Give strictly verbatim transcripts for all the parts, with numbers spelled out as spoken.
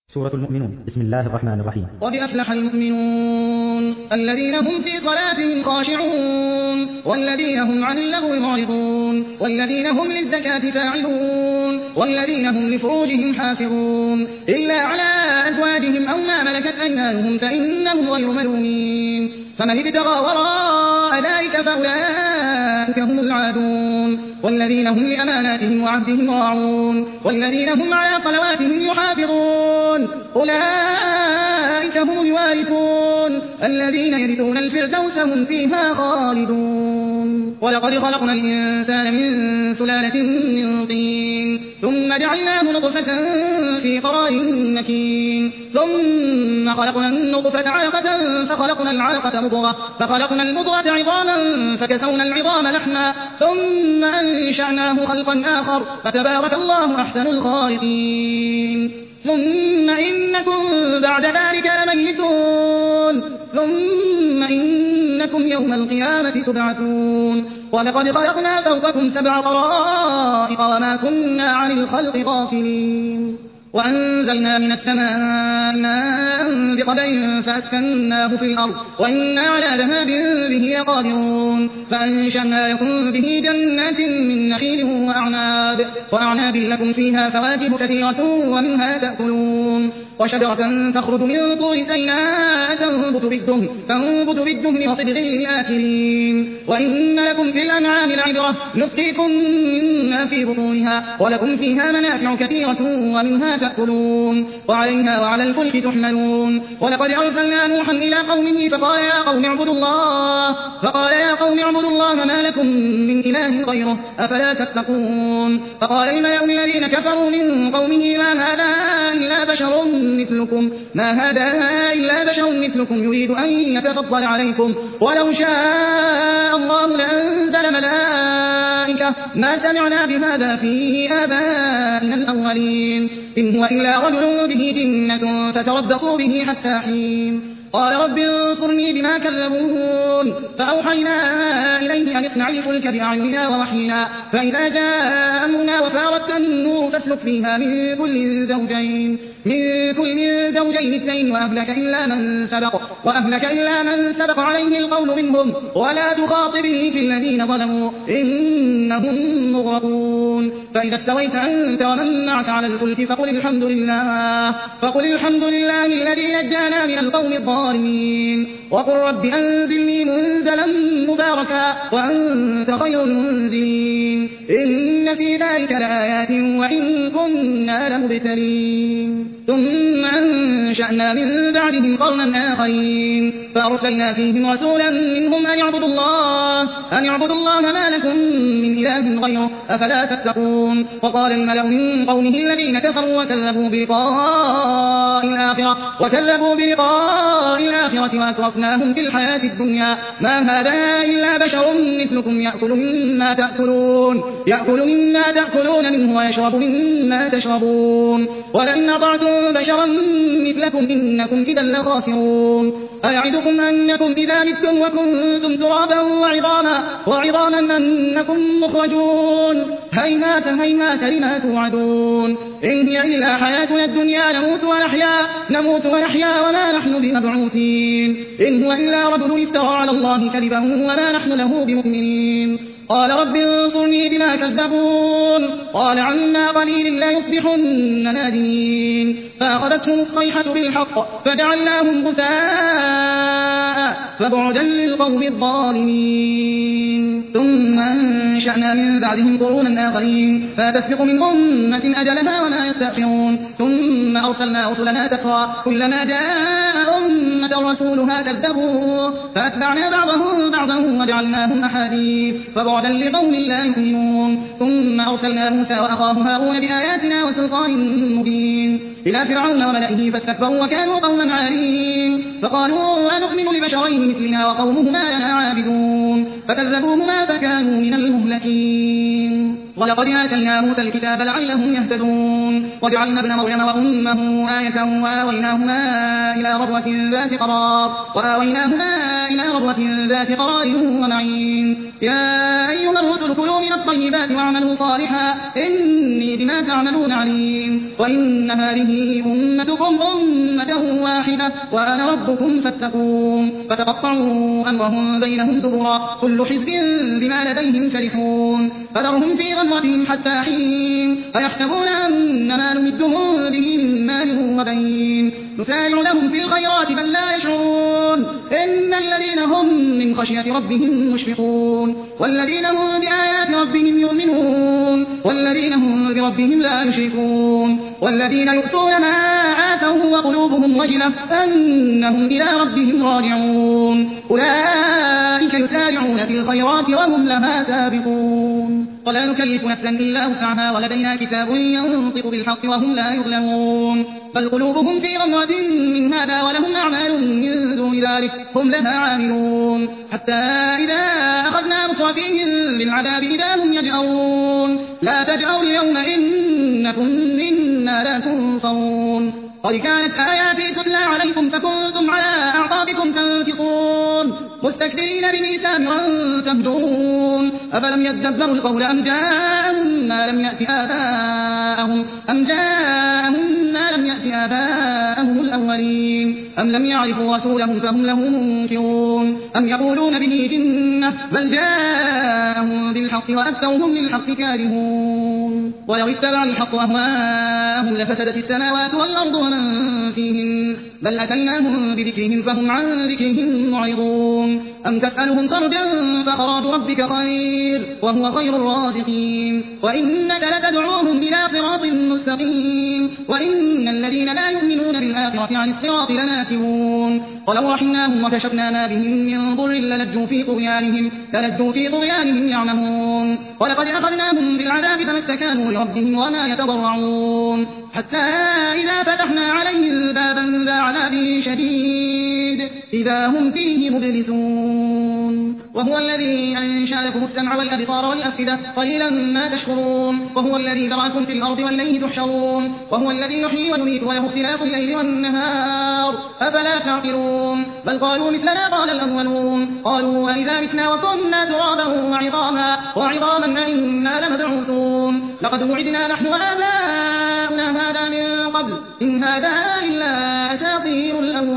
سورة المؤمنون. بسم الله الرحمن الرحيم. قد أفلح المؤمنون الذين هم في صلاتهم خاشعون والذين هم عن اللغو معرضون والذين هم للزكاة فاعلون والذين هم لفروجهم حافظون إلا على أزواجهم أو ما ملكت أيمانهم فإنهم غير ملومين فمن ابتغى وراء ذلك فأولئك هم العادون والذين هم لأماناتهم وعهدهم راعون والذين هم على صلواتهم يحافظون أولئك هم الوارثون الذين يرثون الفردوس هم فيها خالدون. ولقد خلقنا الإنسان من سلالة من طين ثم جعلناه نطفة في قرار مكين ثم خلقنا النطفة علقة فخلقنا العلقة مضغة فخلقنا المضغة عظاما فكسونا العظام لحما ثم أنشأناه خلقا آخر فتبارك الله أحسن الخالقين. ثم إنكم بعد ذلك لميتون ثم إنكم يوم القيامة تبعثون. ولقد خلقنا فوقكم سبع طرائق وما كنا عن الخلق غافلين وأنزلنا من السماء ماء بقدر فأسكناه في الأرض وإنا على ذهاب به لقادرون فأنشأنا لكم به جنات من نخيل وأعناب وأعناب لكم فيها فواكه كثيرة ومنها تأكلون وشجرة تخرج من طور سيناء تنبت بالدهن تنبت بالدهن وصدغ للآكلين وإن لكم في الأنعام لعبرة نسقيكم مما في بطونها ولكم فيها منافع كثيرة ومنها تأكلون وعليها وعلى الفلك تحملون. ولقد أرسلنا نوحا إلى قومه فقال يا قوم اعبدوا الله فقال يا قوم اعبدوا الله ما لكم من إله غيره أفلا تتقون. فقال الملأ الذين كفروا من قومه ما هذا إلا بشر مثلكم ما هذا إلا بشر مثلكم يريد أن يتفضل عليكم ولو شاء الله لأنزل ملائكة ما سمعنا بهذا في آبائنا الأولين إن هو إلا رجل به جنة فتربصوا به حتى حين. قال رب انصرني بما كذبون فأوحينا إليه أن اصنع الفلك بأعيننا ووحينا فإذا جاء أمرنا وفارت النور فاسلك فيها من كل زوجين من كل زوجين اثنين وأهلك إلا من سبق وأهلك إلا من سبق عليه القول منهم ولا تخاطبني في الذين ظلموا إنهم مغرقون. فإذا استويت أنت ومن معك على الفلك فقل الحمد لله فقل الحمد لله الذي نجانا من القوم الظالمين وقل رب أنزلني منزلا مباركا وأنت خير المنزلين إن في ذلك لآيات وإن كنا لمبتلين. ثم أنشأنا من بعدهم قرنا آخرين فأرسلنا فيهم رسولا منهم أن يعبدوا الله أن يعبدوا الله ما لكم من إله غيره أفلا تتقون. وقال الملأ من قومه الذين كفروا وكذبوا بلقاء الآخرة وكذبوا بلقاء الآخرة وأترفناهم في الحياة الدنيا ما هذا إلا بشر مثلكم يأكل مما تأكلون يأكل مما تأكلون منه ويشرب مما تشربون ولئن أطعتم بشرا مثلكم إنكم إذا لخاسرون. أيعدكم أنكم إذا متم وكنتم ترابا وعظاما وعظاما أنكم مخرجون هيهات هيهات لما توعدون إن هي إلا حياتنا الدنيا نموت ونحيا نموت ونحيا وما نحن بمبعوثين إن هو إلا رجل افترى على الله كذبا وما نحن له بمؤمنين. قال رب انصرني بما كذبون قال عما قليل لا يصبحن نادمين فأخذتهم الصيحة بالحق فجعلناهم غثاء فبعدا للقوم الظالمين. ثم أنشأنا من بعدهم قرونا آخرين فتسبق من أمة أجلها وما يستأخرون ثم أرسلنا رسلنا تترى كلما جاء أمة رسولها كذبوا فأتبعنا بعضهم بعضا وجعلناهم أحاديث فبعدا لقوم لا يؤمنون. ثم أرسلنا موسى وأخاه هارون بآياتنا وسلطان مبين إلى فرعون وملئه فاستكبروا وكانوا قوما عالين فقالوا أنؤمن لبشرين مثلنا وقومهما لنا عابدون فكذبوهما فكانوا من المهلكين. ولقد آتينا موسى الكتاب لعلهم يهتدون وجعلنا ابن مريم وأمه آية وآويناهما إلى ربوة ذات قرار وآويناهما إلى ربوة ذات قرار ومعين يا أيها الرسل كلوا من الطيبات واعملوا صالحا إني بما تعملون عليم وإن هذه أمتكم أمة واحدة وأنا ربكم فاتقون فتقطعوا أمرهم بينهم زبرا كل حزب بما لديهم فرحون فذرهم في غمرتهم حتى حين أيحسبون أن ما نمدهم به من مال وبنين نسارع لهم في الخيرات بل لا يشعرون إن الذين هم من خشية ربهم مشفقون والذين هم بآيات ربهم يؤمنون والذين هم بربهم لا يشركون والذين يؤتون ما آتوا وقلوبهم وجلة أنهم إلى ربهم راجعون أولئك يسارعون في الخيرات وهم لها سابقون ولا نكلف نفسا إلا وسعها ولدينا كتاب ينطق بالحق وهم لا يظلمون بل قلوبهم في غمرة من هذا ولهم أعمال من دون ذلك هم لها عاملون حتى إذا أخذنا مترفيهم بالعذاب إذا هم يجأرون لا تجأروا اليوم إنكم منا لا تنصرون قد كانت آياتي تتلى عليكم فكنتم على أعقابكم تنكصون مستكبرين به سامرا تهجرون أفلم يدبروا القول أم جاءهم ما لم يأت آباءهم أم جاءهم ما لم يأت آباءهم الأولين أم لم يعرفوا رسولهم فهم له منكرون أم يقولون به جنة بل جاءهم بالحق وأكثرهم للحق كارهون ولو اتبع الحق أهواءهم لفسدت السماوات والأرض ومن فيهن بل أتيناهم بذكرهم فهم عن ذكرهم معرضون أم تسألهم خرجا فخراج ربك خير وهو خير الرازقين وإنك لتدعوهم إلى صراط مستقيم وإن الذين لا يؤمنون بالآخرة عن الصراط لناكبون ولو رحمناهم وكشفنا ما بهم من ضر للجوا في طغيانهم للجوا في طغيانهم يعمهون ولقد أخذناهم بالعذاب فما استكانوا لربهم وما يتضرعون حتى إذا فتحنا عليهم بابا ذا عذاب شديد إذا هم فيه مبلسون وهو الذي أنشأ لكم السمع والأبصار والأفئدة قليلا ما تشكرون وهو الذي ذرأكم في الأرض والليل تحشرون وهو الذي يحيي ويميت وله اختلاف الليل والنهار أفلا تعقلون بل قالوا مثل ما قال الأولون قالوا وإذا متنا وكنا ترابا وعظاما وعظاما أئنا لمبعوثون لقد وعدنا نحن وآباؤنا هذا من قبل إن هذا إلا أساطير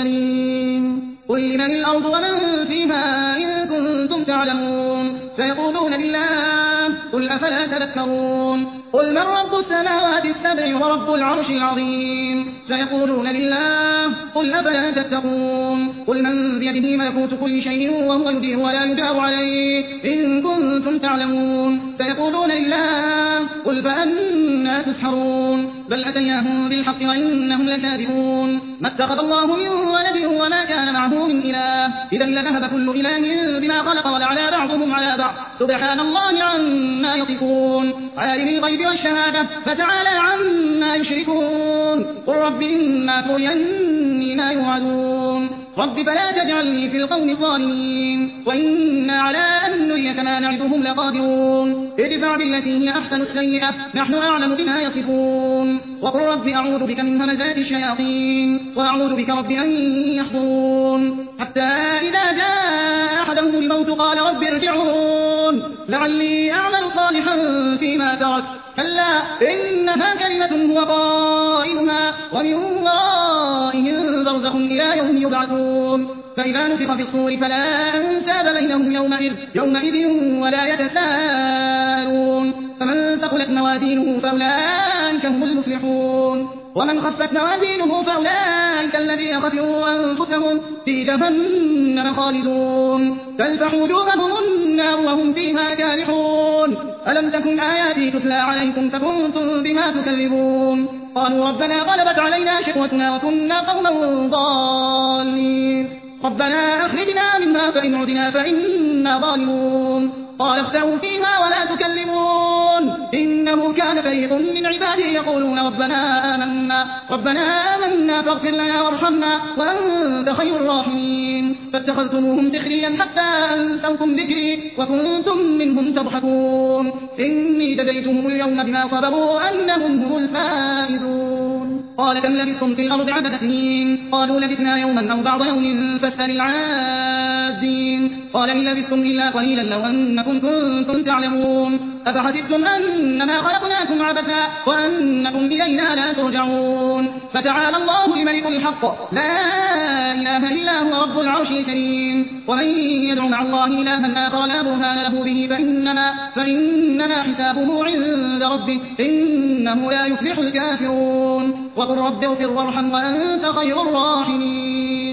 الأولين قل لمن الأرض ومن فيها إن كنتم تعلمون سيقولون لله قل أفلا تذكرون قل من رب السماوات السبع ورب العرش العظيم سيقولون لله قل أفلا تتقون قل من بيده ملكوت كل شيء وهو يجير ولا يجار عليه إن كنتم تعلمون سيقولون لله قل فأنا تسحرون بل أتيناهم بالحق وإنهم لكاذبون ما اتخذ الله من ولد وما كان معه من إله إذا لذهب كل إله بما خلق ولعلى بعضهم على بعض سبحان الله عما يصفون عالم الغيب والشهادة فتعالى عما يشركون قل رب إما تريني ما يوعدون رب فلا تجعلني في القوم الظالمين وإنا على أن نريك ما نعدهم لقادرون ادفع بالتي هي أحسن السيئة نحن أعلم بما يصفون وقل رب أعوذ بك من همزات الشياطين وأعوذ بك رب أن يحضرون حتى إذا جاء أحدهم الموت قال رب ارجعون لعلي أعمل صالحا فيما ترك كلا إنها كلمة هو قائلها ومن ورائهم برزخ إلى يوم يبعثون فإذا نفخ في الصور فلا أنساب بينهم يومئذ, يومئذ ولا يتساءلون فمن ثقلت موازينه فأولئك هم المفلحون ومن خفت موازينه فأولئك الذين خسروا أنفسهم في جهنم خالدون تلفح وجوههم النار وهم فيها كالحون ألم تكن آياتي تتلى عليكم فكنتم بها تكذبون قالوا ربنا غلبت علينا شقوتنا وكنا قوما ضالين ربنا أخرجنا منها فإن عدنا فإنا ظالمون قال اخسئوا فيها ولا تكلمون إنه كان فريق من عبادي يقولون ربنا آمنا ربنا آمنا فاغفر لنا وارحمنا وأنت خير الراحمين فاتخذتموهم سخريا حتى أنسوكم ذكري وكنتم منهم تضحكون إني جزيتهم اليوم بما صبروا أنهم هم الفائزون قال كم لبثتم في الأرض عدد سنين قالوا لبثنا يوما أو بعض يوم فاسأل العادين قال إن لبثتم إلا قليلا لو أنكم كنتم تعلمون أفحسبتم أنما خلقناكم عبثا وأنكم إلينا لا ترجعون فتعالى الله الملك الحق لا إله إلا هو رب العرش الكريم ومن يدع مع الله إلها آخر لا برهان له به فإنما, فإنما حسابه عند ربه إنه لا يفلح الكافرون وقل رب اغفر وارحم وأنت خير الراحمين